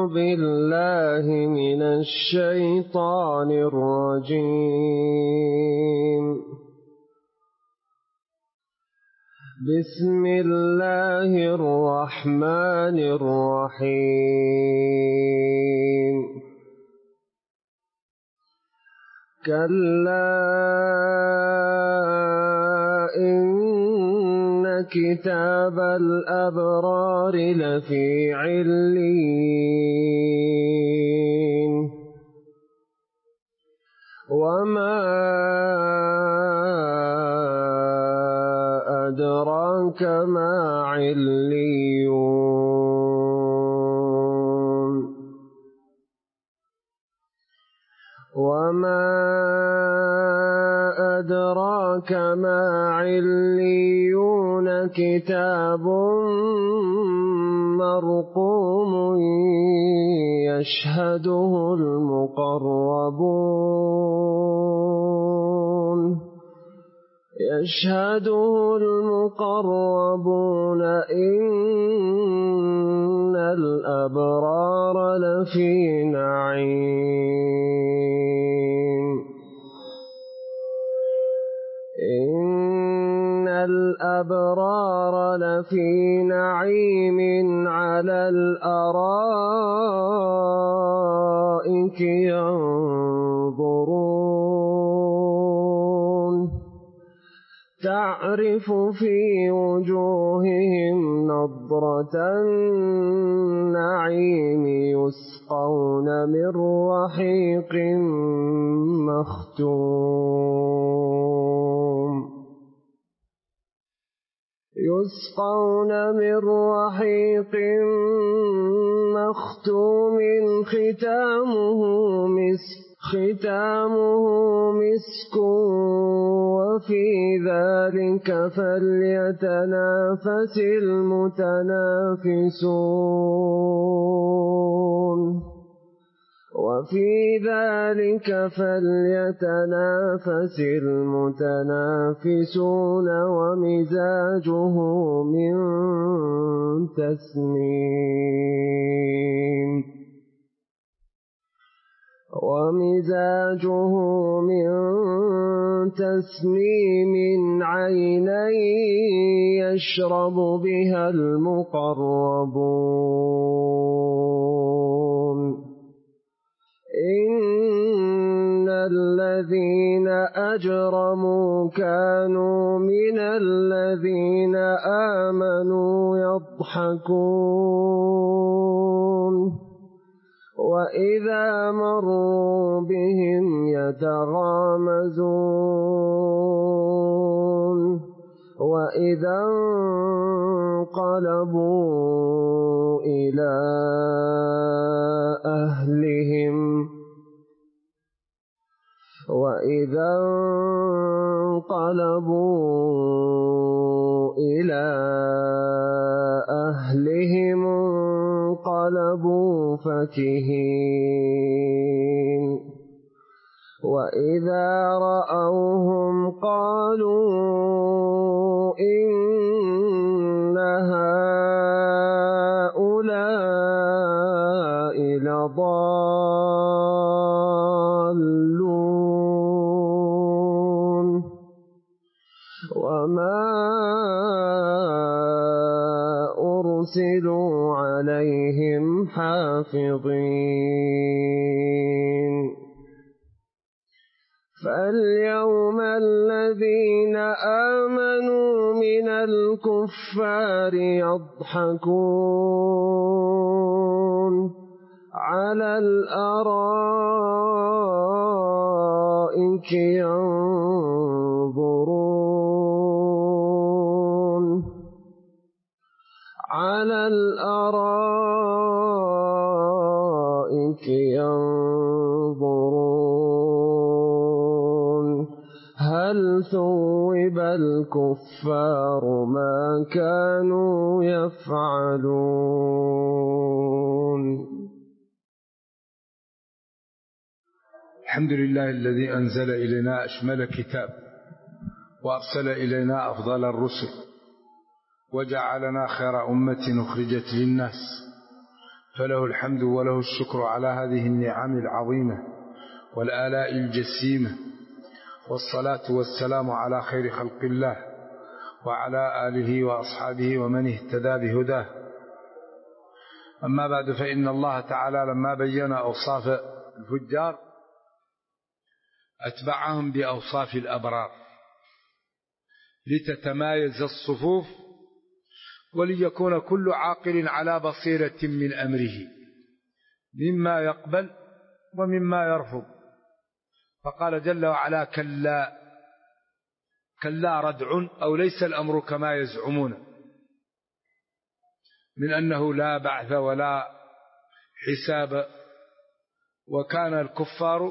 بالله من الشيطان الرجيم. بسم الله الرحمن الرحيم. كلا إن كتاب الأبرار لفي عليين. وما أدراك ما عليون. وما أدراك ما عليون. كتاب مرقوم يشهده المقربون. إن الأبرار لفي نعيم. إن الأبرار لفي نعيم على الأرائك ينظرون. تعرف في وجوههم نضرة النعيم. يسقون من رحيق مختوم ختامه مسك. وفي ذلك فليتنافس المتنافسون. ومزاجه من تسنيم. عينا يشرب بها المقربون. إن الذين أجرموا كانوا من الذين آمنوا يضحكون. وإذا مروا بهم يتغامزون. وإذا انقلبوا إلى أهلهم انقلبوا فكهين. وإذا رأوهم قالوا إن هؤلاء لضالون. وما أرسلوا عليهم حافظين. فاليوم الذين آمنوا من الكفار يضحكون على الأرائك ينظرون. هل ثوب الكفار ما كانوا يفعلون. الحمد لله الذي أنزل إلينا أشمل كتاب وأرسل إلينا أفضل الرسل وجعلنا خير أمة أخرجت للناس فله الحمد وله الشكر على هذه النعم العظيمة والآلاء الجسيمة، والصلاة والسلام على خير خلق الله وعلى آله وأصحابه ومن اهتدى بهداه. أما بعد، فإن الله تعالى لما بين أوصاف الفجار أتبعهم بأوصاف الأبرار لتتمايز الصفوف وليكون كل عاقل على بصيرة من أمره مما يقبل ومما يرفض. فقال جل وعلا: كلا ردع، أو ليس الأمر كما يزعمون من أنه لا بعث ولا حساب. وكان الكفار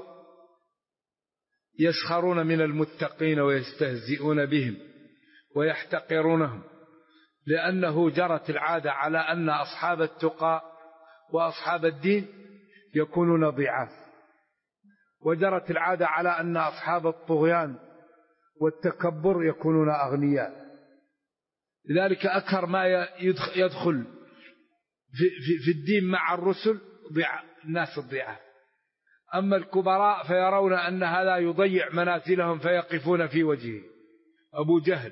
يسخرون من المتقين ويستهزئون بهم ويحتقرونهم، لأنه جرت العادة على أن أصحاب التقى وأصحاب الدين يكونون ضعاف، وجرت العادة على أن أصحاب الطغيان والتكبر يكونون أغنياء. لذلك أكثر ما يدخل في الدين مع الرسل الناس الضعاف. أما الكبراء فيرون أن هذا يضيع منازلهم فيقفون في وجهه. أبو جهل،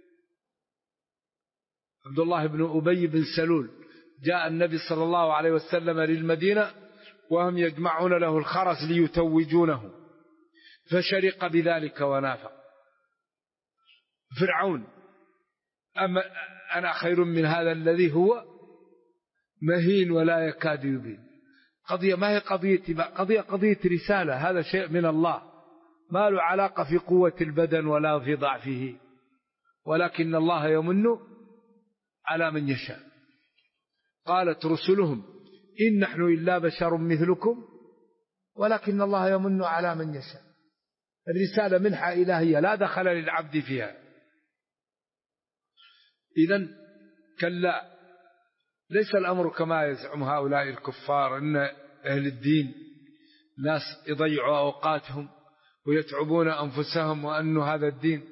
عبد الله بن أبي بن سلول، جاء النبي صلى الله عليه وسلم للمدينة وهم يجمعون له الخرس ليتوجونه، فشرق بذلك ونافق. فرعون: أما أنا خير من هذا الذي هو مهين ولا يكاد يبين. قضية ما هي قضية رسالة، هذا شيء من الله، ما له علاقة في قوة البدن ولا في ضعفه، ولكن الله يمن على من يشاء. قالت رسلهم: إن نحن إلا بشر مثلكم ولكن الله يمن على من يشاء. الرسالة منحة إلهية لا دخل للعبد فيها. إذن كلا، ليس الأمر كما يزعم هؤلاء الكفار أن أهل الدين ناس يضيعوا أوقاتهم ويتعبون أنفسهم، وأن هذا الدين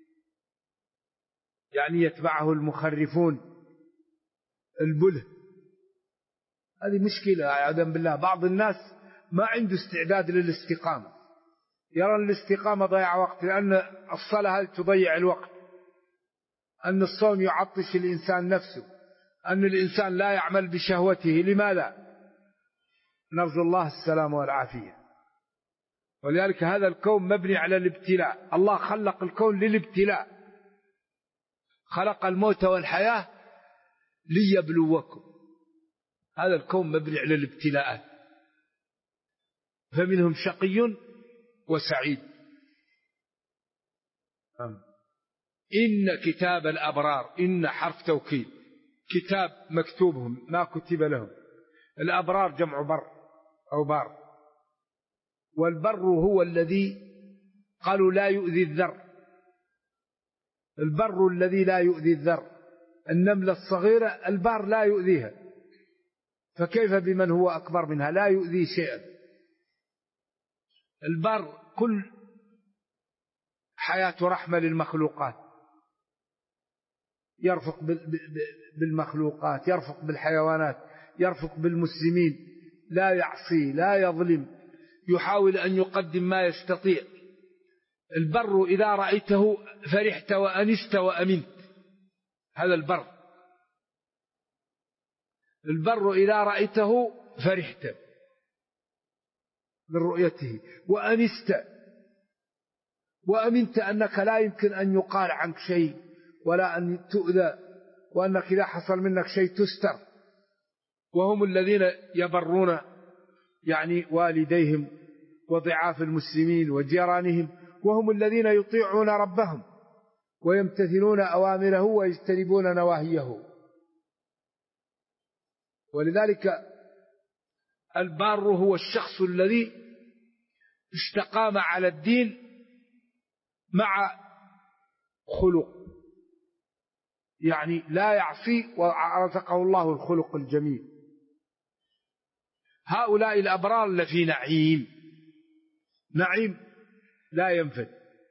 يعني يتبعه المخرفون البله. هذه مشكلة عياذا بالله. بعض الناس ما عنده استعداد للاستقامة، يرى الاستقامة ضيع وقت، لأن الصلاة تضيع الوقت، أن الصوم يعطش الإنسان نفسه، أن الإنسان لا يعمل بشهوته. لماذا؟ نرجو الله السلام والعافية. ولذلك هذا الكون مبني على الابتلاء. الله خلق الكون للابتلاء، خلق الموت والحياة ليبلوكم. هذا الكون مبني على الابتلاءات، فمنهم شقي وسعيد. إن كتاب الأبرار، إن حرف توكيد، كتاب مكتوبهم ما كتب لهم. الأبرار جمع بر أو بار، والبر هو الذي قالوا لا يؤذي الذر. البر الذي لا يؤذي الذر، النملة الصغيرة البار لا يؤذيها، فكيف بمن هو أكبر منها لا يؤذي شيئا. البر كل حياة رحمة للمخلوقات، يرفق بالمخلوقات، يرفق بالحيوانات، يرفق بالمسلمين، لا يعصي لا يظلم، يحاول أن يقدم ما يستطيع. البر إذا رأيته فرحت وأنست وأمنت، هذا البر. البر إذا رأيته فرحت من رؤيته وأنست وأمنت أنك لا يمكن أن يقال عنك شيء ولا أن تؤذى، وأنك إذا حصل منك شيء تستر. وهم الذين يبرون يعني والديهم وضعاف المسلمين وجيرانهم، وهم الذين يطيعون ربهم ويمتثلون أوامره ويجتنبون نواهيه. ولذلك البار هو الشخص الذي استقام على الدين مع خلق، يعني لا يعصي ورزقه الله الخلق الجميل. هؤلاء الأبرار لفي نعيم، نعيم لا ينفد.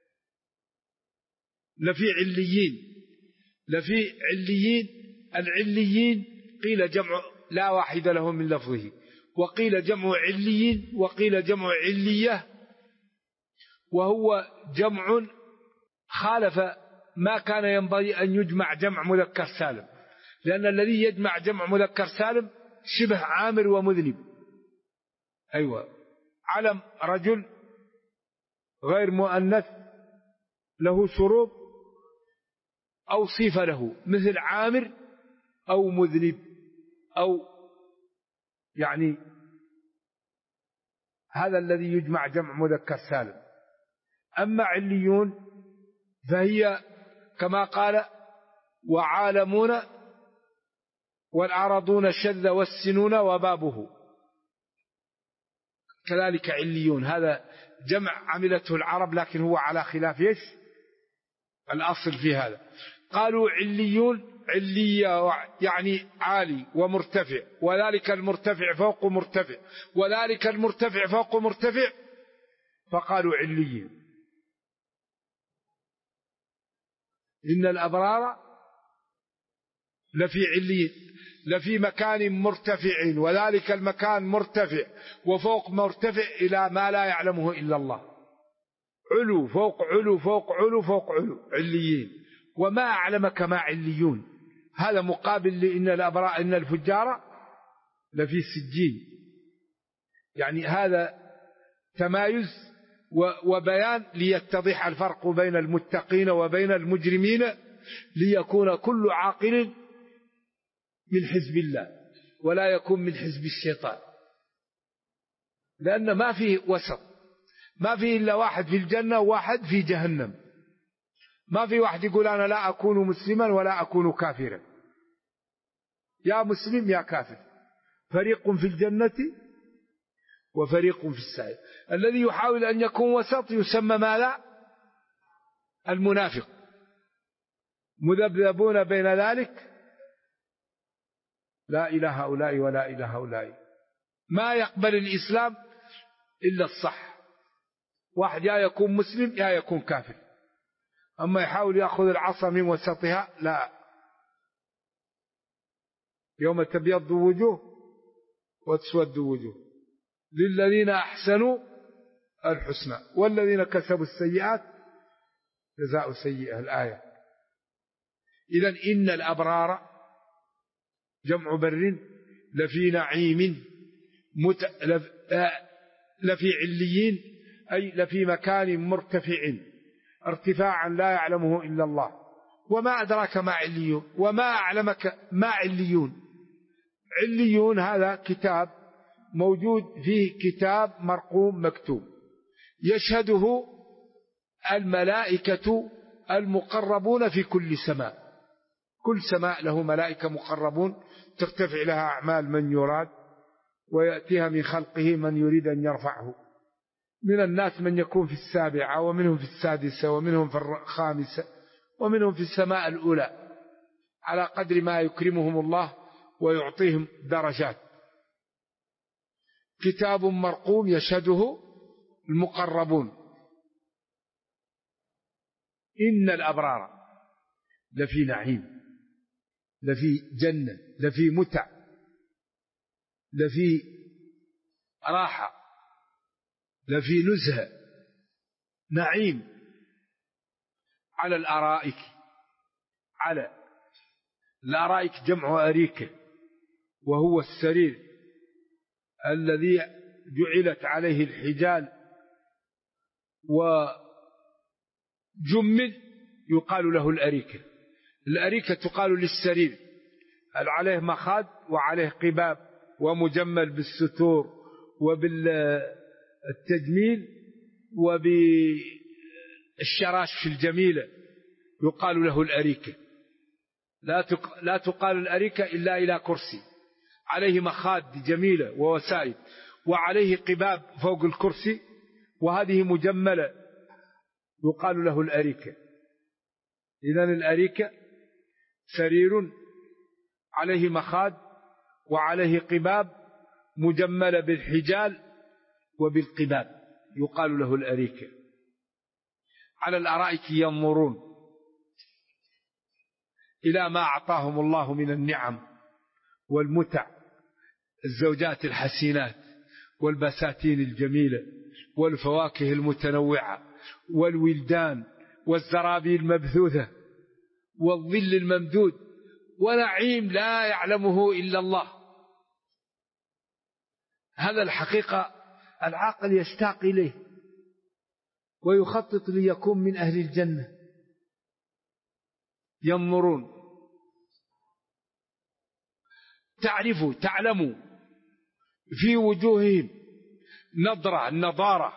لفي عليين، لفي عليين. العليين قيل جمع لا واحد له من لفظه. وقيل جمع عليين وقيل جمع علية، وهو جمع خالف ما كان ينبغي أن يجمع جمع مذكر سالم، لأن الذي يجمع جمع مذكر سالم شبه عامر ومذنب. أيوة، علم رجل غير مؤنث له شروط أو صفة له، مثل عامر أو مذنب، أو يعني هذا الذي يجمع جمع مذكر سالم. أما عليون فهي كما قال وعالمون والأرضون الشذ والسنون وبابه، كذلك عليون. هذا جمع عملته العرب، لكن هو على خلاف ايش الأصل في هذا. قالوا عليون علية يعني عالي ومرتفع، وذلك المرتفع فوق مرتفع، وذلك المرتفع فوق مرتفع، فقالوا عليين. إن الأبرار لفي عليين، لفي مكان مرتفع، وذلك المكان مرتفع وفوق مرتفع إلى ما لا يعلمه إلا الله، علو فوق علو فوق علو فوق علو، عليين. وما أعلمك ما عليون، هذا مقابل لإن الأبرار إن الفجار لفي سجين. يعني هذا تمايز وبيان ليتضح الفرق بين المتقين وبين المجرمين، ليكون كل عاقل من حزب الله ولا يكون من حزب الشيطان، لأن ما فيه وسط، ما فيه إلا واحد في الجنة وواحد في جهنم، ما في واحد يقول أنا لا أكون مسلما ولا أكون كافرا، يا مسلم يا كافر، فريق في الجنة وفريق في السعير. الذي يحاول أن يكون وسط يسمى ماذا؟ المنافق، مذبذبون بين ذلك، لا إله هؤلاء ولا إله هؤلاء، ما يقبل الإسلام إلا الصح، واحد يا يكون مسلم يا يكون كافر، أما يحاول يأخذ العصا من وسطها لا. يوم تبيض وجوه وتسود وجوه، للذين أحسنوا الحسنى والذين كسبوا السيئات جزاء سيئة، الآية. إذن إن الأبرار جمع بر لفي نعيم لفي عليين، أي لفي مكان مرتفع ارتفاعا لا يعلمه إلا الله. وما أدراك ما عليون، وما أعلمك ما عليون. عليون هذا كتاب موجود فيه كتاب مرقوم مكتوب، يشهده الملائكة المقربون في كل سماء، كل سماء له ملائكة مقربون ترتفع لها أعمال من يراد، ويأتيها من خلقه من يريد أن يرفعه. من الناس من يكون في السابعة، ومنهم في السادسة، ومنهم في الخامسة، ومنهم في السماء الأولى، على قدر ما يكرمهم الله ويعطيهم درجات. كتاب مرقوم يشهده المقربون. إن الأبرار لفي نعيم، لفي جنة، لفي متع، لفي راحة، لفي نزهة، نعيم، على الأرائك. على الأرائك جمع أريكة، وهو السرير الذي جعلت عليه الحجال وجمل، يقال له الأريكة. الأريكة تقال للسرير عليه مخاد وعليه قباب ومجمل بالستور وبالتجميل وبالشراش في الجميلة، يقال له الأريكة. لا تقال الأريكة إلا إلى كرسي عليه مخاد جميلة ووسائد، وعليه قباب فوق الكرسي، وهذه مجملة، يقال له الأريكة. إذن الأريكة سرير عليه مخاد وعليه قباب مجملة بالحجال وبالقباب، يقال له الأريكة. على الأرائك ينظرون إلى ما أعطاهم الله من النعم والمتع الزوجات الحسينات والبساتين الجميلة والفواكه المتنوعة والولدان والزرابي المبثوثة والظل الممدود ونعيم لا يعلمه إلا الله. هذا الحقيقة العاقل يشتاق إليه ويخطط ليكون من أهل الجنة. ينظرون، تعلموا في وجوههم نضرة، النضارة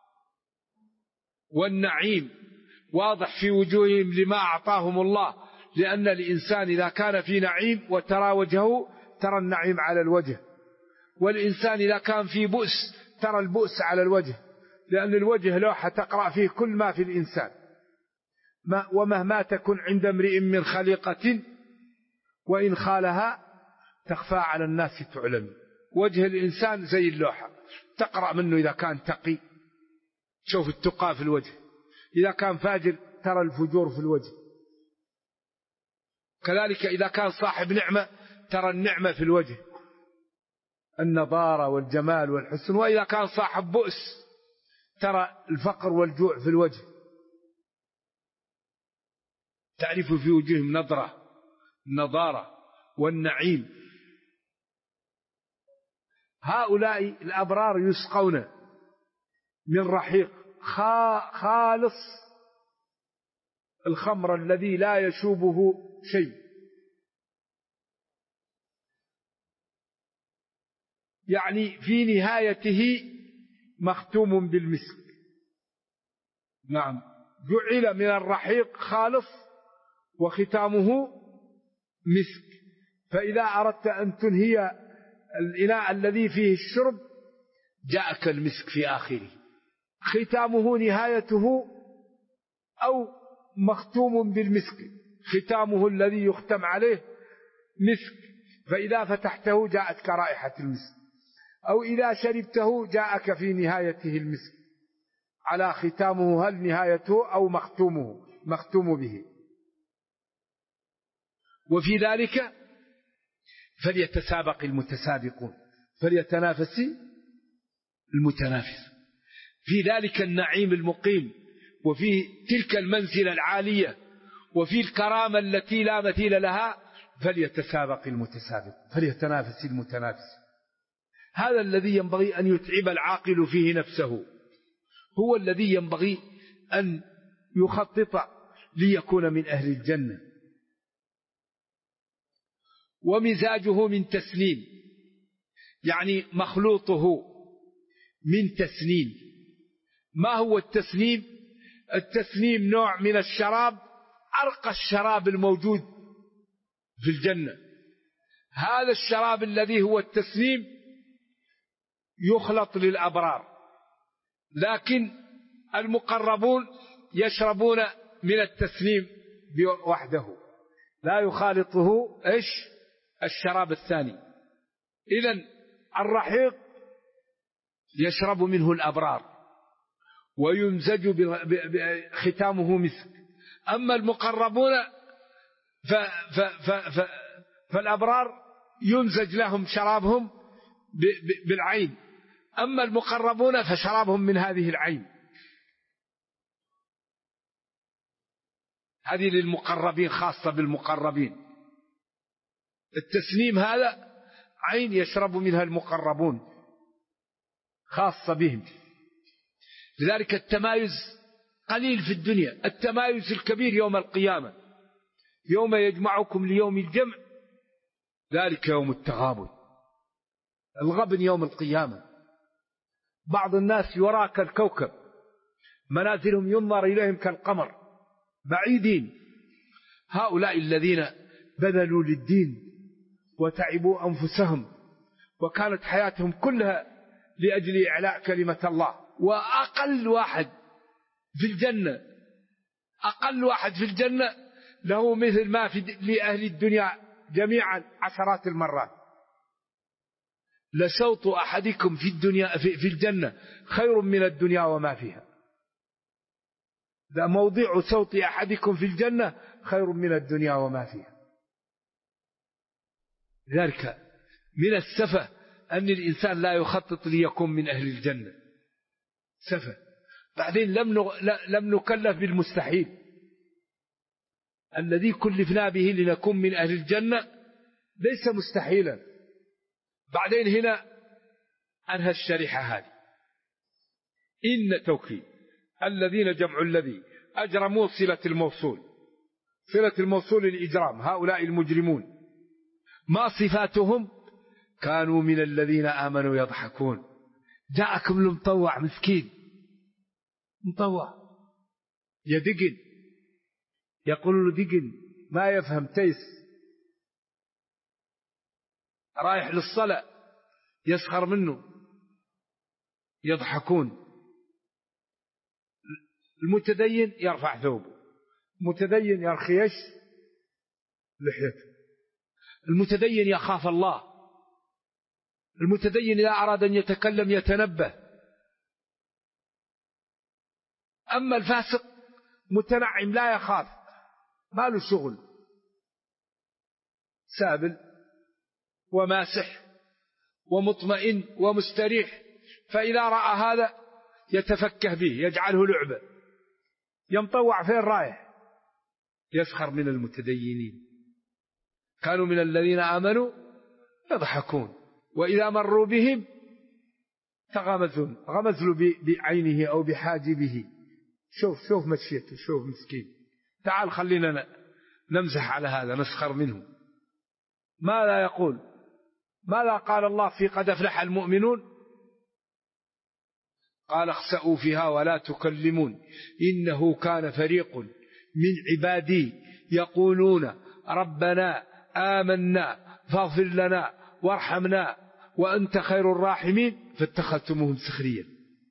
والنعيم واضح في وجوههم لما أعطاهم الله، لأن الإنسان إذا كان في نعيم وترى وجهه ترى النعيم على الوجه، والإنسان إذا كان في بؤس ترى البؤس على الوجه، لأن الوجه لوحة تقرأ فيه كل ما في الإنسان. ومهما تكن عند امرئ من خليقة وإن خالها تخفى على الناس تعلم. وجه الإنسان زي اللوحة تقرأ منه، إذا كان تقي تشوف التقى في الوجه، إذا كان فاجر ترى الفجور في الوجه، كذلك إذا كان صاحب نعمة ترى النعمة في الوجه، النضارة والجمال والحسن، وإذا كان صاحب بؤس ترى الفقر والجوع في الوجه. تعرف في وجوههم نضرة، النضارة والنعيم. هؤلاء الأبرار يسقون من رحيق خالص، الخمر الذي لا يشوبه شيء، يعني في نهايته مختوم بالمسك. نعم، جعل من الرحيق خالص وختامه مسك، فإذا أردت أن تنهي الإناء الذي فيه الشرب جاءك المسك في آخره، ختامه نهايته أو مختوم بالمسك، ختامه الذي يختم عليه مسك، فإذا فتحته جاءتك رائحة المسك، أو إذا شربته جاءك في نهايته المسك، على ختامه هل نهايته أو مختوم به. وفي ذلك فليتسابق المتسابقون، فليتنافس المتنافس، في ذلك النعيم المقيم، وفي تلك المنزلة العالية، وفي الكرامة التي لا مثيل لها، فليتسابق المتسابق، فليتنافس المتنافس. هذا الذي ينبغي أن يتعب العاقل فيه نفسه، هو الذي ينبغي أن يخطط ليكون من أهل الجنة. ومزاجه من تسنيم، يعني مخلوطه من تسنيم. ما هو التسنيم؟ التسنيم نوع من الشراب، أرقى الشراب الموجود في الجنة. هذا الشراب الذي هو التسنيم يخلط للأبرار، لكن المقربون يشربون من التسنيم وحده، لا يخالطه الشراب الثاني. إذن الرحيق يشرب منه الأبرار ويمزج ختامه مسك. أما المقربون فالأبرار يمزج لهم شرابهم بالعين، أما المقربون فشرابهم من هذه العين. هذه للمقربين، خاصة بالمقربين. التسنيم هذا عين يشرب منها المقربون، خاصة بهم. لذلك التمايز قليل في الدنيا، التمايز الكبير يوم القيامة، يوم يجمعكم ليوم الجمع، ذلك يوم التغابن، الغبن يوم القيامة. بعض الناس يرى كالكوكب، منازلهم ينظر إليهم كالقمر، بعيدين. هؤلاء الذين بذلوا للدين وتعبوا أنفسهم وكانت حياتهم كلها لأجل إعلاء كلمة الله. وأقل واحد في الجنة، أقل واحد في الجنة له مثل ما في لأهل الدنيا جميعا عشرات المرات. لصوت أحدكم في الدنيا في الجنة خير من الدنيا وما فيها. ذا موضع صوت أحدكم في الجنة خير من الدنيا وما فيها. ذلك من السفة أن الإنسان لا يخطط ليكون من أهل الجنة، سفه. بعدين لم نكلف بالمستحيل الذي كلفنا به لنكون من أهل الجنة، ليس مستحيلا. بعدين هنا أنهى الشريحة هذه، إن توكيد الذين جمع الذي أجرموا صلة الموصول، صلة الموصول الإجرام، هؤلاء المجرمون ما صفاتهم؟ كانوا من الذين آمنوا يضحكون. جاءكم المطوع مسكين، مطوع يدقن، يقول له دقن، ما يفهم تيس، رايح للصلاة يسخر منه، يضحكون. المتدين يرفع ثوبه، المتدين يرخيش لحيته، المتدين يخاف الله، المتدين إذا أراد أن يتكلم يتنبه. أما الفاسق متنعم لا يخاف، ما له شغل، سابل وماسح ومطمئن ومستريح، فإذا رأى هذا يتفكه به، يجعله لعبة، يمطوع فين رايح، يسخر من المتدينين. كانوا من الذين آمنوا يضحكون وإذا مروا بهم تغمزون، غمز له بعينه أو بحاجبه، شوف مشيته، شوف مسكين، تعال خلينا نمزح على هذا، نسخر منه. ماذا يقول؟ ماذا قال الله في قد أفلح المؤمنون؟ قال اخسأوا فيها ولا تكلمون إنه كان فريق من عبادي يقولون ربنا آمنا فاغفر لنا وارحمنا وأنت خير الراحمين فاتخذتموهم سخريا.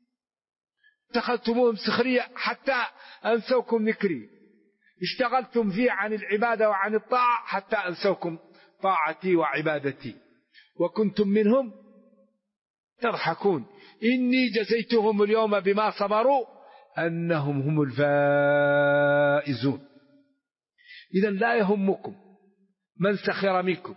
اتخذتموهم سخريا حتى أنسوكم ذكري، اشتغلتم فيه عن العبادة وعن الطاعة حتى أنسوكم طاعتي وعبادتي، وكنتم منهم تضحكون. إني جزيتهم اليوم بما صبروا أنهم هم الفائزون. إذن لا يهمكم من سخر منكم،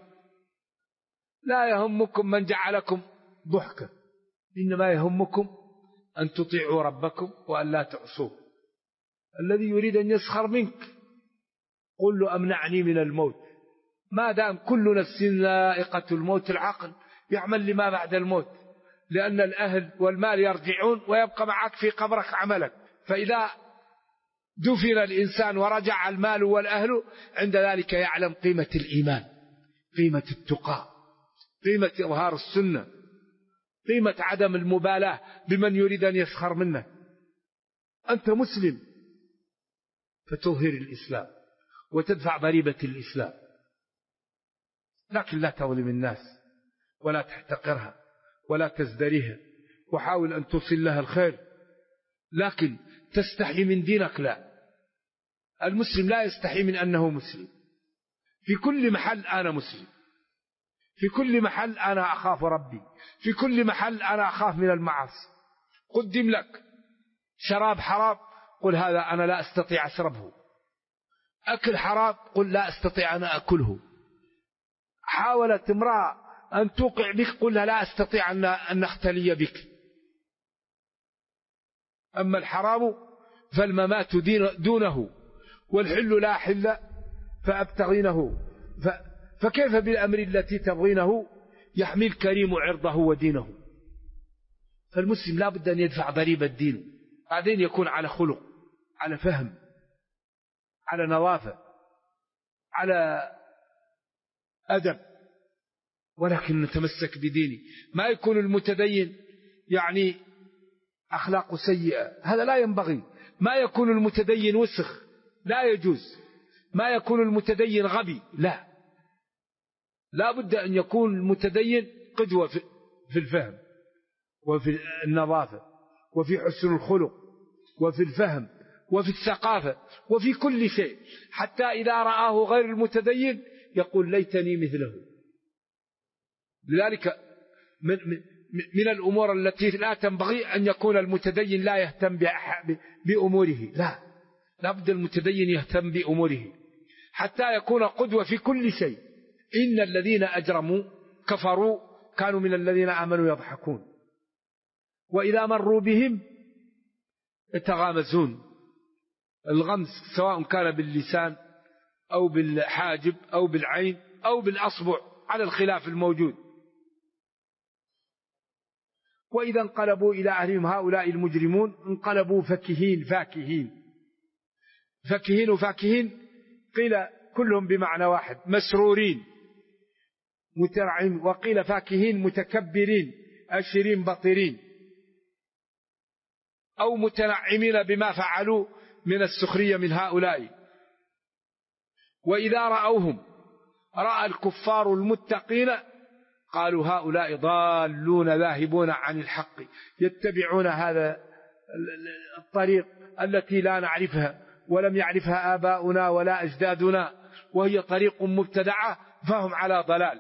لا يهمكم من جعلكم ضحكا، إنما يهمكم أن تطيعوا ربكم وأن لا تعصوه. الذي يريد أن يسخر منك قل له أمنعني من الموت، ما دام كل نفس ذائقة الموت، العقل يعمل لما بعد الموت، لأن الأهل والمال يرجعون ويبقى معك في قبرك عملك. فإذا دفن الإنسان ورجع المال والأهل، عند ذلك يعلم قيمة الإيمان، قيمة التقى، قيمة إظهار السنة، قيمة عدم المبالاة بمن يريد أن يسخر منه. أنت مسلم فتظهر الإسلام وتدفع ضريبة الإسلام، لكن لا تظلم الناس ولا تحتقرها ولا تزدريها، وحاول أن توصل لها الخير، لكن تستحي من دينك لا. المسلم لا يستحي من أنه مسلم. في كل محل أنا مسلم، في كل محل أنا أخاف ربي، في كل محل أنا أخاف من المعاصي. قدم لك شراب حرام قل هذا أنا لا أستطيع أشربه، أكل حرام قل لا أستطيع أنا أكله. حاولت امرأة أن توقع بك قل لا أستطيع أن نختلي بك. أما الحرام فالممات دونه والحل لا حل فأبتغينه، فكيف بالأمر التي تبغينه يحمي الكريم عرضه ودينه. فالمسلم لا بد أن يدفع ضريبة دينه، بعدين يكون على خلق، على فهم، على نظافة، على أدب، ولكن نتمسك بدينه. ما يكون المتدين يعني أخلاق سيئة، هذا لا ينبغي. ما يكون المتدين وسخ، لا يجوز. ما يكون المتدين غبي، لا بد أن يكون المتدين قدوة في الفهم وفي النظافة وفي حسن الخلق وفي الفهم وفي الثقافة وفي كل شيء، حتى إذا رآه غير المتدين يقول ليتني مثله. لذلك من الأمور التي لا تنبغي أن يكون المتدين لا يهتم بأموره، لا بد المتدين يهتم بأموره حتى يكون قدوة في كل شيء. إن الذين أجرموا كفروا كانوا من الذين آمنوا يضحكون وإذا مروا بهم يتغامزون. الغمز سواء كان باللسان أو بالحاجب أو بالعين أو بالأصبع على الخلاف الموجود. وإذا انقلبوا إلى أهلهم هؤلاء المجرمون انقلبوا فكهين وفاكهين قيل كلهم بمعنى واحد، مسرورين مترعين، وقيل فاكهين متكبرين أشرين بطرين، أو متنعمين بما فعلوا من السخرية من هؤلاء. وإذا رأوهم رأى الكفار المتقين قالوا هؤلاء ضالون ذاهبون عن الحق، يتبعون هذا الطريق التي لا نعرفها ولم يعرفها آباؤنا ولا أجدادنا، وهي طريق مبتدعة، فهم على ضلال.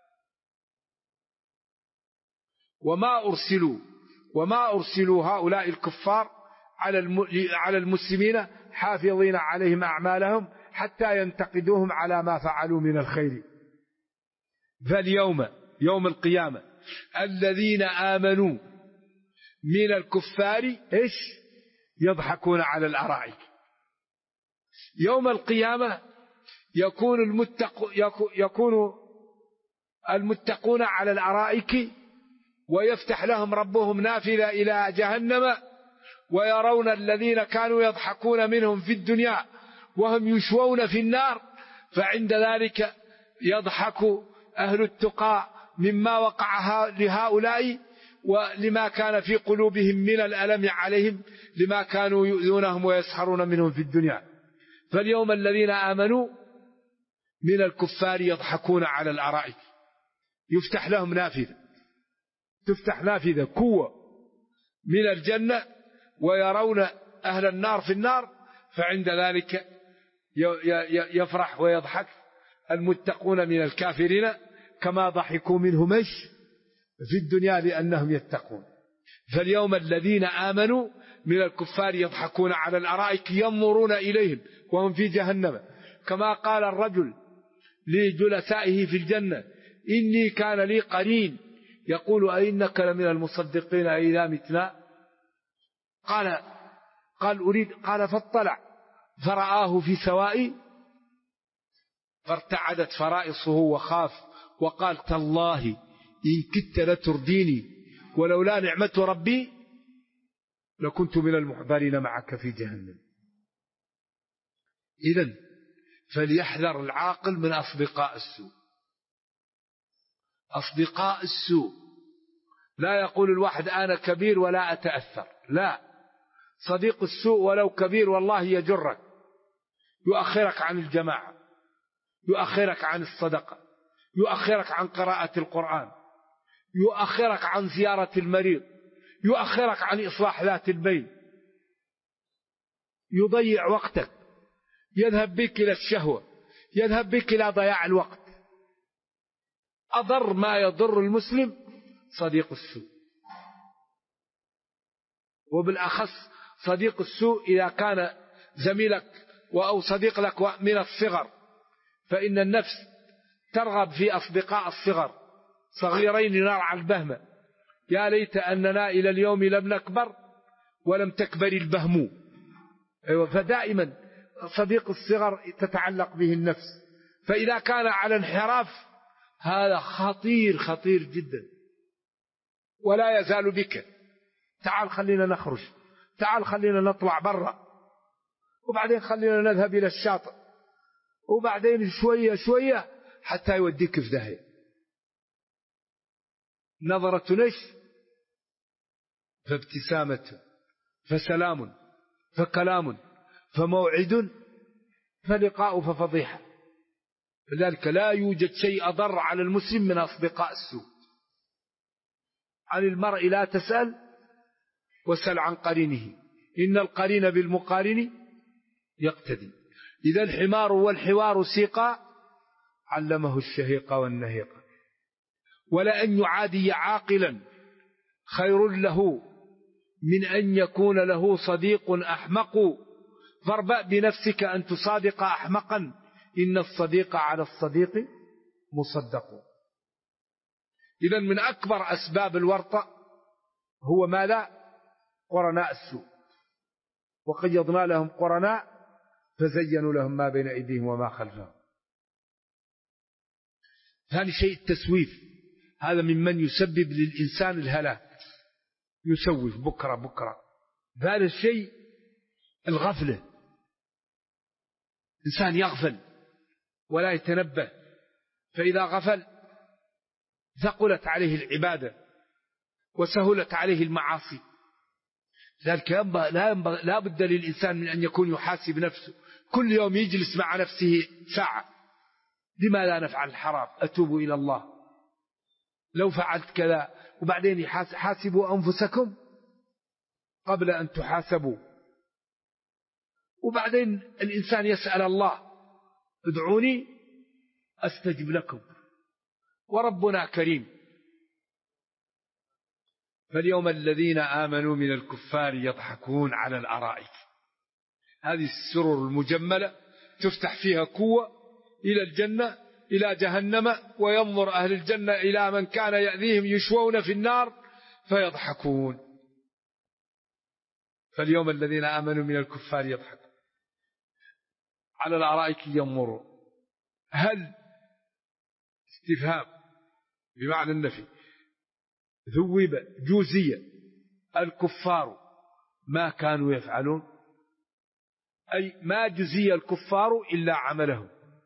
وما أرسلوا هؤلاء الكفار على المسلمين حافظين عليهم أعمالهم حتى ينتقدوهم على ما فعلوا من الخير. فاليوم يوم القيامة الذين آمنوا من الكفار يضحكون على الأرائك. يوم القيامة يكون المتقون على الأرائك ويفتح لهم ربهم نافذة إلى جهنم، ويرون الذين كانوا يضحكون منهم في الدنيا وهم يشوون في النار، فعند ذلك يضحك أهل التقى مما وقع لهؤلاء ولما كان في قلوبهم من الألم عليهم لما كانوا يؤذونهم ويسخرون منهم في الدنيا. فاليوم الذين آمنوا من الكفار يضحكون على الأرائك، يفتح لهم تفتح نافذة قوة من الجنة، ويرون أهل النار في النار، فعند ذلك يفرح ويضحك المتقون من الكافرين كما ضحكوا منهم في الدنيا لأنهم يتقون. فاليوم الذين آمنوا من الكفار يضحكون على الأرائك ينظرون إليهم وهم في جهنم، كما قال الرجل لجلسائه في الجنة إني كان لي قرين يقول أئنك لمن المصدقين إذا متنا؟ قال أريد، قال فاطلع فرآه في سواء فارتعدت فرائصه وخاف وقال تالله إن كدت لترديني ولولا نعمة ربي لكنت من المحضرين معك في جهنم. إذن فليحذر العاقل من أصدقاء السوء. أصدقاء السوء لا يقول الواحد أنا كبير ولا أتأثر، لا، صديق السوء ولو كبير والله يجرك، يؤخرك عن الجماعة، يؤخرك عن الصدقة، يؤخرك عن قراءة القرآن، يؤخرك عن زيارة المريض، يؤخرك عن إصلاح ذات البين، يضيع وقتك، يذهب بك إلى الشهوة، يذهب بك إلى ضياع الوقت. أضر ما يضر المسلم صديق السوء، وبالأخص صديق السوء إذا كان زميلك أو صديق لك من الصغر، فإن النفس ترغب في أصدقاء الصغر، صغيرين نرعى البهمة، يا ليت أننا إلى اليوم لم نكبر ولم تكبر البهم. فدائما صديق الصغر تتعلق به النفس، فإذا كان على انحراف هذا خطير جدا، ولا يزال بك، تعال خلينا نخرج، تعال خلينا نطلع برا، وبعدين خلينا نذهب إلى الشاطئ، وبعدين شوية حتى يوديك في داهية. نظرة فابتسامة، فسلام، فكلام، فموعد، فلقاء، ففضيحة. لذلك لا يوجد شيء أضر على المسلم من أصدقاء السوء. عن المرء لا تسأل وسل عن قرينه، إن القرين بالمقارن يقتدي. إذا الحمار والحوار سيقا علمه الشهيق والنهيق. ولأن يعادي عاقلا خير له من أن يكون له صديق أحمق، فاربأ بنفسك أن تصادق أحمقا، إن الصديق على الصديق مصدق. إذن من أكبر أسباب الورطة هو ماذا؟ قرناء السوء. وقيضنا لهم قرناء فزينوا لهم ما بين أيديهم وما خلفهم. ثاني شيء التسويف، هذا ممن يسبب للإنسان الهلاك، يسوف بكرة. ثالث شيء الغفلة، إنسان يغفل ولا يتنبه، فإذا غفل ثقلت عليه العبادة وسهلت عليه المعاصي. ذلك لا بد للإنسان من أن يكون يحاسب نفسه، كل يوم يجلس مع نفسه ساعة، لما لا نفعل الحرام؟ أتوب إلى الله لو فعلت كذا. وبعدين حاسبوا أنفسكم قبل أن تحاسبوا. وبعدين الإنسان يسأل الله ادعوني أستجب لكم، وربنا كريم. فاليوم الذين آمنوا من الكفار يضحكون على الأرائك، هذه السرر المجملة تفتح فيها كوة إلى الجنة إلى جهنم، وينظر أهل الجنة إلى من كان يأذيهم يشوون في النار فيضحكون. فاليوم الذين آمنوا من الكفار يضحكون على الأرائك ينظرون. هل استفهام بمعنى النفي، ذوب جوزية الكفار ما كانوا يفعلون، أي ما جزي الكفار إلا عملهم.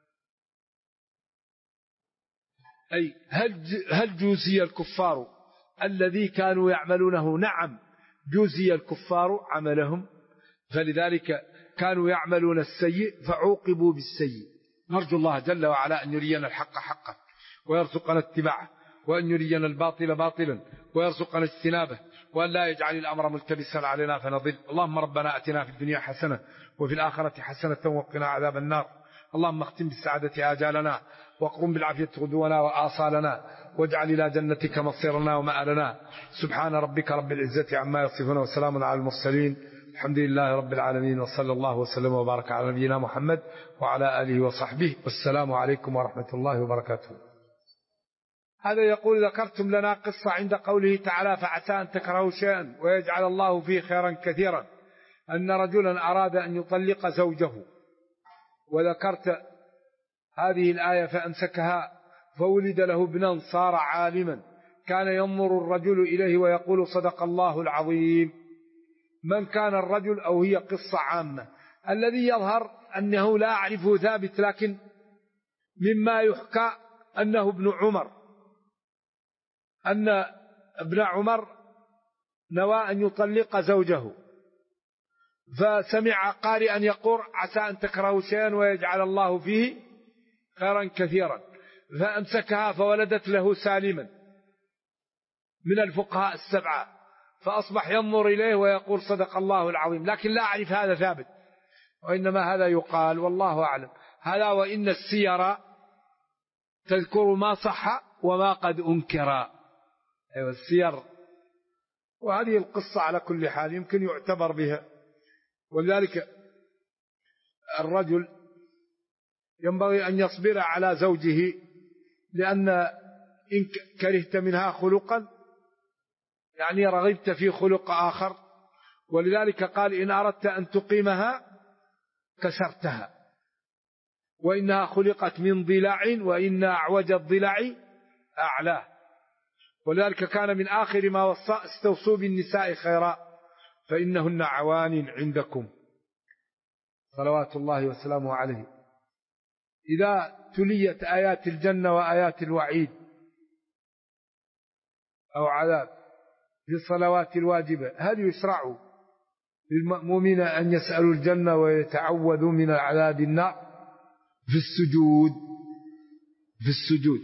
أي هل جوزي الكفار الذي كانوا يعملونه؟ نعم، جوزي الكفار عملهم، فلذلك كانوا يعملون السيء فعوقبوا بالسيء. نرجو الله جل وعلا أن يرينا الحق حقا ويرزقنا اتباعه، وأن يرينا الباطل باطلا ويرزقنا اجتنابه، وأن لا يجعل الأمر ملتبسا علينا فنضل. اللهم ربنا أتنا في الدنيا حسنة وفي الآخرة حسنة وقنا عذاب النار. اللهم اختم بالسعادة آجالنا، واقرم بالعافية غدونا وآصالنا، واجعل إلى جنتك مصيرنا ومآلنا. سبحان ربك رب العزة عما يصفون، وسلام على المرسلين، الحمد لله رب العالمين، وصلى الله وسلم وبارك على نبينا محمد وعلى آله وصحبه، والسلام عليكم ورحمة الله وبركاته. هذا يقول: ذكرتم لنا قصة عند قوله تعالى: فعسى أن تكرهوا شيئا ويجعل الله فيه خيرا كثيرا، أن رجلا أراد أن يطلق زوجه، وذكرت هذه الآية فأمسكها فولد له ابنا صار عالما، كان ينظر الرجل إليه ويقول: صدق الله العظيم. من كان الرجل؟ أو هي قصة عامة. الذي يظهر أنه لا أعرفه ثابت، لكن مما يحكى أنه ابن عمر، أن ابن عمر نوى أن يطلق زوجه، فسمع قارئا يقول: عسى أن تكرهوا شيئا ويجعل الله فيه خيرا كثيرا، فأمسكها فولدت له سالما من الفقهاء السبعة، فأصبح ينظر إليه ويقول: صدق الله العظيم. لكن لا أعرف هذا ثابت، وإنما هذا يقال، والله أعلم. هذا وإن السير تذكر ما صح وما قد أنكر. أيوة السير، وهذه القصة على كل حال يمكن يعتبر بها. ولذلك الرجل ينبغي أن يصبر على زوجه، لأن إن كرهت منها خلقا يعني رغبت في خلق آخر. ولذلك قال: إن أردت أن تقيمها كسرتها، وإنها خلقت من ضلع وإن أعوج الضلع أعلاه. ولذلك كان من آخر ما وصى: استوصوا بالنساء خيرا فإنهن عوان عندكم، صلوات الله وسلامه عليه. إذا تليت آيات الجنة وآيات الوعيد أو عذاب في الصلوات الواجبة، هل يشرع للمؤمنين أن يسألوا الجنة ويتعوذوا من العذاب النار؟ في السجود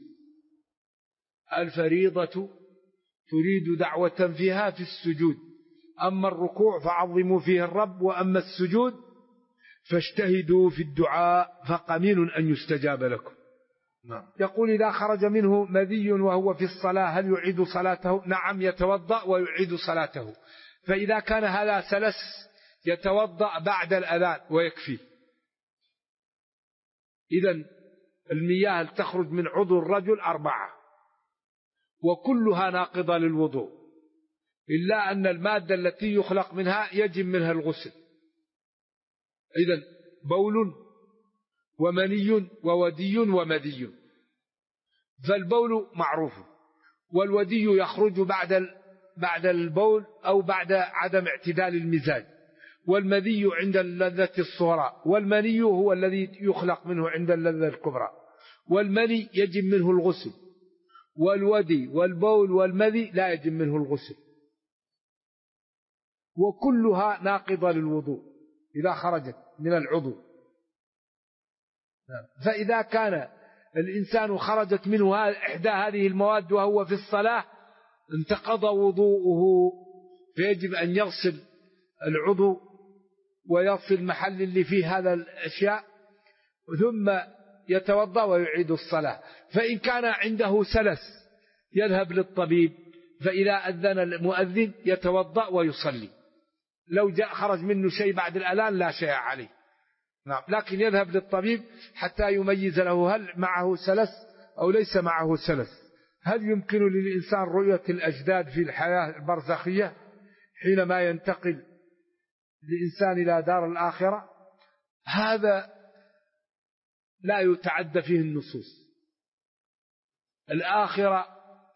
الفريضة تريد دعوة فيها في السجود. أما الركوع فعظموا فيه الرب، وأما السجود فاجتهدوا في الدعاء فقمين أن يستجاب لكم. يقول: إذا خرج منه مذي وهو في الصلاة هل يعيد صلاته؟ نعم، يتوضأ ويعيد صلاته. فإذا كان هذا سلس يتوضأ بعد الأذان ويكفي. إذن المياه تخرج من عضو الرجل 4: وكلها ناقضة للوضوء، إلا أن المادة التي يخلق منها يجب منها الغسل. إذن بول ومني وودي ومذي. فالبول معروف، والودي يخرج بعد البول أو بعد عدم اعتدال المزاج، والمذي عند اللذة الصغرى، والمني هو الذي يخلق منه عند اللذة الكبرى، والمني يجب منه الغسل، والودي والبول والمذي لا يجب منه الغسل، وكلها ناقضة للوضوء إذا خرجت من العضو. فإذا كان الإنسان خرجت منه إحدى هذه المواد وهو في الصلاة انتقض وضوءه، فيجب أن يغسل العضو ويغسل المحل اللي فيه هذا الأشياء ثم يتوضأ ويعيد الصلاة. فإن كان عنده سلس يذهب للطبيب، فإذا أذن المؤذن يتوضأ ويصلي. لو جاء خرج منه شيء بعد الأذان لا شيء عليه، نعم، لكن يذهب للطبيب حتى يميز له هل معه سلس أو ليس معه سلس. هل يمكن للإنسان رؤية الأجداد في الحياة البرزخية حينما ينتقل الإنسان إلى دار الآخرة؟ هذا لا يتعدى فيه النصوص. الآخرة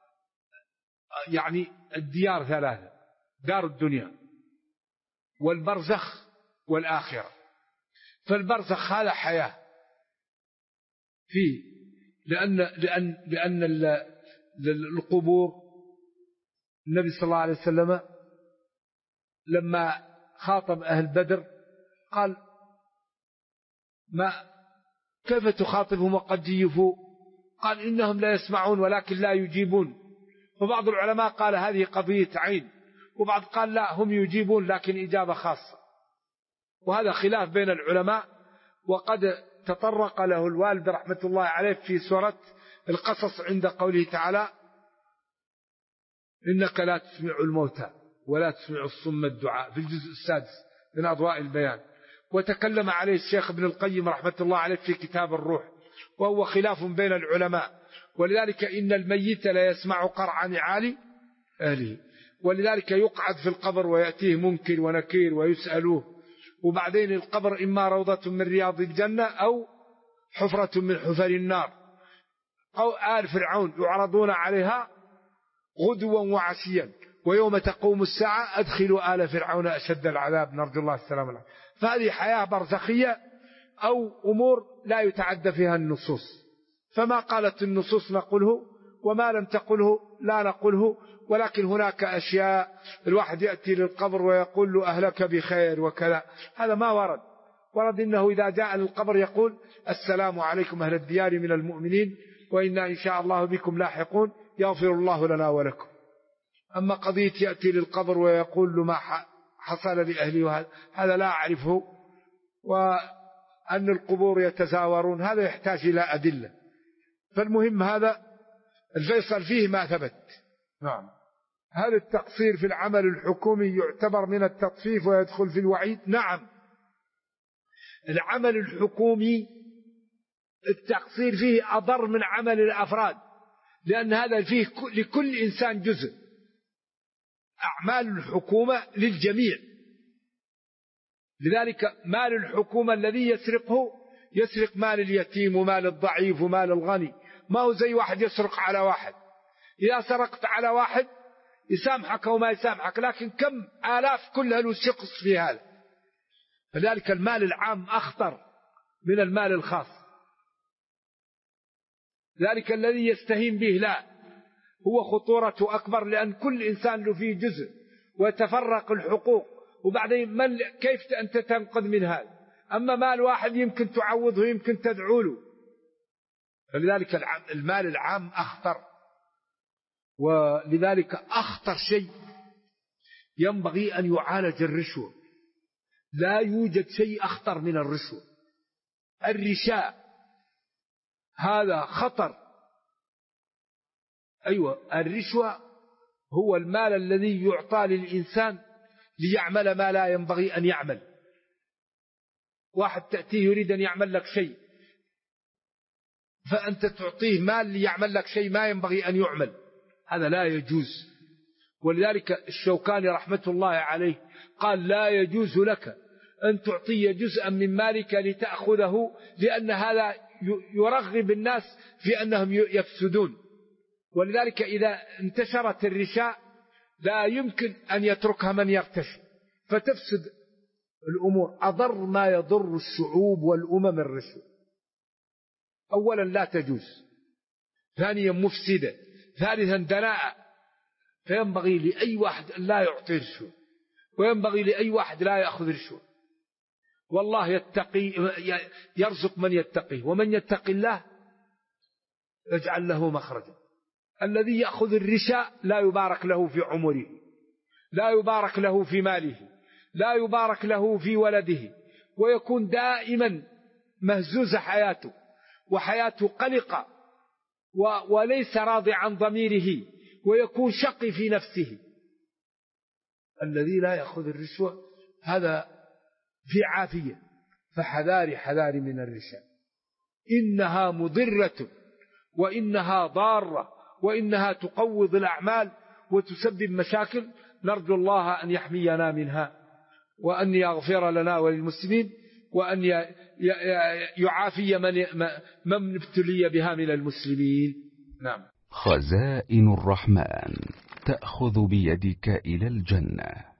يعني الديار ثلاثة: دار الدنيا والبرزخ والآخرة. فالبرزخ هذا حياة فيه، لأن القبور، النبي صلى الله عليه وسلم لما خاطب أهل بدر قال: كيف تخاطبهم وقد جيفوا؟ قال: إنهم لا يسمعون ولكن لا يجيبون. وبعض العلماء قال هذه قضية عين، وبعض قال لا، هم يجيبون لكن إجابة خاصة. وهذا خلاف بين العلماء، وقد تطرق له الوالد رحمة الله عليه في سورة القصص عند قوله تعالى: إنك لا تسمع الموتى ولا تسمع الصم الدعاء، في الجزء السادس من أضواء البيان. وتكلم عليه الشيخ ابن القيم رحمة الله عليه في كتاب الروح، وهو خلاف بين العلماء. ولذلك إن الميت لا يسمع قرع نعال أهله، ولذلك يقعد في القبر ويأتيه منكر ونكير ويسألوه، وبعدين القبر إما روضة من رياض الجنة أو حفرة من حفر النار. أو آل فرعون يعرضون عليها غدوا وعشيا ويوم تقوم الساعة أدخلوا آل فرعون أشد العذاب، نرجو الله السلامة. فهذه حياة برزخية أو أمور لا يتعدى فيها النصوص، فما قالت النصوص نقوله، وما لم تقله لا نقوله. ولكن هناك أشياء الواحد يأتي للقبر ويقول له أهلك بخير وكذا، هذا ما ورد إنه إذا جاء للقبر يقول: السلام عليكم أهل الديار من المؤمنين وإنا إن شاء الله بكم لاحقون يغفر الله لنا ولكم. أما قضية يأتي للقبر ويقول له ما حصل لأهلي، هذا لا أعرفه. وأن القبور يتزاورون هذا يحتاج إلى أدلة. فالمهم هذا الفيصل فيه ما ثبت. نعم. هل التقصير في العمل الحكومي يعتبر من التطفيف ويدخل في الوعيد؟ نعم، العمل الحكومي التقصير فيه أضر من عمل الأفراد، لأن هذا فيه لكل إنسان جزء. أعمال الحكومة للجميع، لذلك مال الحكومة الذي يسرقه يسرق مال اليتيم ومال الضعيف ومال الغني، ما هو زي واحد يسرق على واحد. إذا سرقت على واحد يسامحك وما يسامحك، لكن كم آلاف كلها له شخص في هذا. فذلك المال العام أخطر من المال الخاص. ذلك الذي يستهين به لا، هو خطورته أكبر، لأن كل إنسان له فيه جزء ويتفرق الحقوق، وبعدين كيف أنت تنقذ من هذا؟ أما مال واحد يمكن تعوضه، يمكن تدعو له. فلذلك المال العام أخطر. ولذلك أخطر شيء ينبغي أن يعالج الرشوة. لا يوجد شيء أخطر من الرشوة. الرشاء هذا خطر. أيوة، الرشوة هو المال الذي يعطى للإنسان ليعمل ما لا ينبغي أن يعمل. واحد تأتيه يريد أن يعمل لك شيء، فأنت تعطيه مال ليعمل لك شيء ما ينبغي أن يعمل، هذا لا يجوز. ولذلك الشوكاني رحمة الله عليه قال لا يجوز لك أن تعطي جزءا من مالك لتأخذه، لأن هذا يرغب الناس في أنهم يفسدون. ولذلك إذا انتشرت الرشاء لا يمكن أن يتركها من يغتش، فتفسد الأمور. أضر ما يضر الشعوب والأمم الرشوة. أولا لا تجوز، ثانيا مفسدة، ثالثا دناءة. فينبغي لأي واحد أن لا يعطي رشوة، وينبغي لأي واحد لا يأخذ رشوة. والله يرزق من يتقيه، ومن يتقي الله يجعل له مخرجا. الذي يأخذ الرشاء لا يبارك له في عمره، لا يبارك له في ماله، لا يبارك له في ولده، ويكون دائما مهزوز حياته، وحياته قلقة، وليس راضي عن ضميره، ويكون شقي في نفسه. الذي لا يأخذ الرشوة هذا في عافية. فحذاري من الرشاء، إنها مضرة، وإنها ضارة، وإنها تقوض الأعمال وتسبب مشاكل. نرجو الله أن يحمينا منها، وأن يغفر لنا وللمسلمين، وأن يعافي من ابتلي بها من المسلمين. نعم. خزائن الرحمن تأخذ بيدك إلى الجنة.